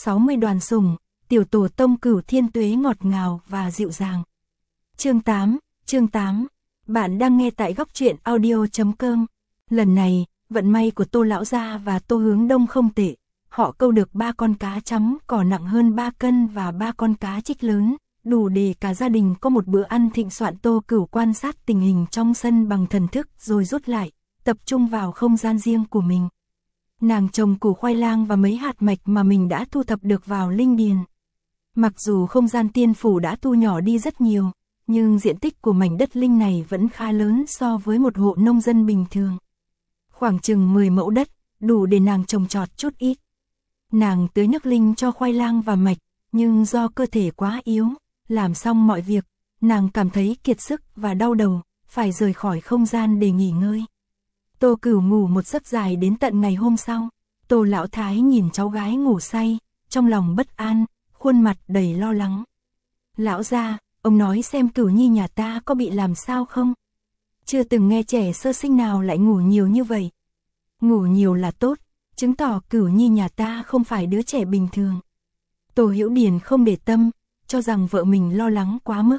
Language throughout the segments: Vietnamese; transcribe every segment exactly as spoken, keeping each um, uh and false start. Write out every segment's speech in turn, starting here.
sáu mươi đoàn sủng, tiểu tổ tông Cửu Thiên Tuế ngọt ngào và dịu dàng. Chương tám, chương tám. Bạn đang nghe tại góc truyện audio chấm com. Lần này, vận may của Tô lão gia và Tô Hướng Đông không tệ. Họ câu được ba con cá chấm cỏ nặng hơn ba cân và ba con cá trích lớn, đủ để cả gia đình có một bữa ăn thịnh soạn. Tô Cửu quan sát tình hình trong sân bằng thần thức rồi rút lại, tập trung vào không gian riêng của mình. Nàng trồng củ khoai lang và mấy hạt mạch mà mình đã thu thập được vào linh điền. Mặc dù không gian tiên phủ đã thu nhỏ đi rất nhiều, nhưng diện tích của mảnh đất linh này vẫn khá lớn so với một hộ nông dân bình thường. Khoảng chừng mười mẫu đất, đủ để nàng trồng trọt chút ít. Nàng tưới nước linh cho khoai lang và mạch, nhưng do cơ thể quá yếu, làm xong mọi việc, nàng cảm thấy kiệt sức và đau đầu, phải rời khỏi không gian để nghỉ ngơi. Tô Cửu ngủ một giấc dài đến tận ngày hôm sau. Tô lão thái nhìn cháu gái ngủ say, trong lòng bất an, khuôn mặt đầy lo lắng. Lão gia, ông nói xem Cửu nhi nhà ta có bị làm sao không? Chưa từng nghe trẻ sơ sinh nào lại ngủ nhiều như vậy. Ngủ nhiều là tốt, chứng tỏ Cửu nhi nhà ta không phải đứa trẻ bình thường. Tô Hiểu Điền không để tâm, cho rằng vợ mình lo lắng quá mức.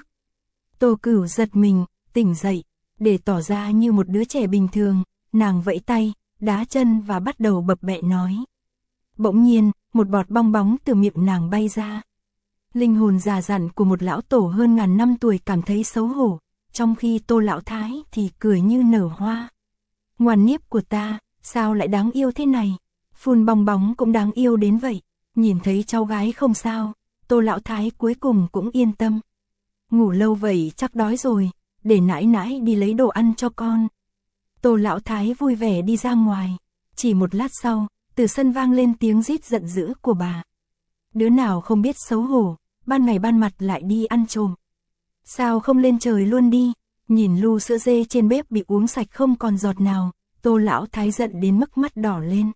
Tô Cửu giật mình, tỉnh dậy, để tỏ ra như một đứa trẻ bình thường, nàng vẫy tay, đá chân và bắt đầu bập bẹ nói. Bỗng nhiên, một bọt bong bóng từ miệng nàng bay ra. Linh hồn già dặn của một lão tổ hơn ngàn năm tuổi cảm thấy xấu hổ, trong khi Tô lão thái thì cười như nở hoa. Ngoan niếp của ta, sao lại đáng yêu thế này? Phun bong bóng cũng đáng yêu đến vậy. Nhìn thấy cháu gái không sao, Tô lão thái cuối cùng cũng yên tâm. Ngủ lâu vậy chắc đói rồi, để nãi nãi đi lấy đồ ăn cho con. Tô lão thái vui vẻ đi ra ngoài. Chỉ một lát sau, từ sân vang lên tiếng rít giận dữ của bà. Đứa nào không biết xấu hổ, ban ngày ban mặt lại đi ăn trộm. Sao không lên trời luôn đi? Nhìn lu sữa dê trên bếp bị uống sạch không còn giọt nào, Tô lão thái giận đến mức mắt đỏ lên.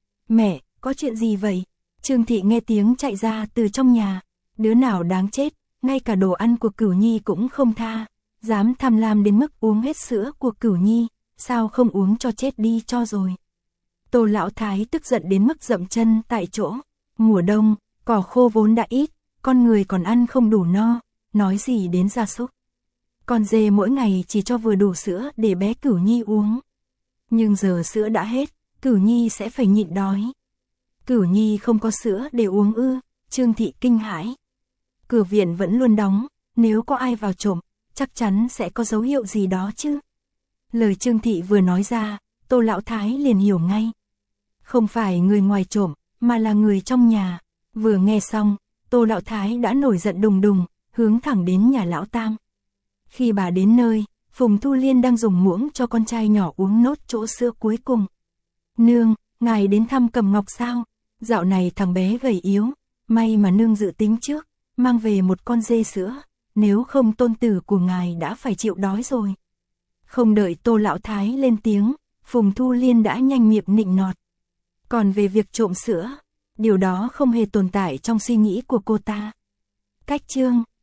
Mẹ, có chuyện gì vậy? Trương Thị nghe tiếng chạy ra từ trong nhà. Đứa nào đáng chết, ngay cả đồ ăn của Cửu nhi cũng không tha, dám tham lam đến mức uống hết sữa của Cửu nhi, sao không uống cho chết đi cho rồi. Tô lão thái tức giận đến mức dậm chân tại chỗ. Mùa đông, cỏ khô vốn đã ít, con người còn ăn không đủ no, nói gì đến gia súc. Con dê mỗi ngày chỉ cho vừa đủ sữa để bé Cửu nhi uống. Nhưng giờ sữa đã hết, Cửu nhi sẽ phải nhịn đói. Cửu nhi không có sữa để uống ư? Trương Thị kinh hãi. Cửa viện vẫn luôn đóng, nếu có ai vào trộm, chắc chắn sẽ có dấu hiệu gì đó chứ. Lời Trương Thị vừa nói ra, Tô lão thái liền hiểu ngay. Không phải người ngoài trộm, mà là người trong nhà. Vừa nghe xong, Tô lão thái đã nổi giận đùng đùng, hướng thẳng đến nhà lão tam. Khi bà đến nơi, Phùng Thu Liên đang dùng muỗng cho con trai nhỏ uống nốt chỗ sữa cuối cùng. Nương, ngài đến thăm Cầm Ngọc sao? Dạo này thằng bé gầy yếu, may mà nương dự tính trước, mang về một con dê sữa, nếu không tôn tử của ngài đã phải chịu đói rồi. Không đợi Tô lão thái lên tiếng, Phùng Thu Liên đã nhanh miệng nịnh nọt. Còn về việc trộm sữa, điều đó không hề tồn tại trong suy nghĩ của cô ta. Cách chương,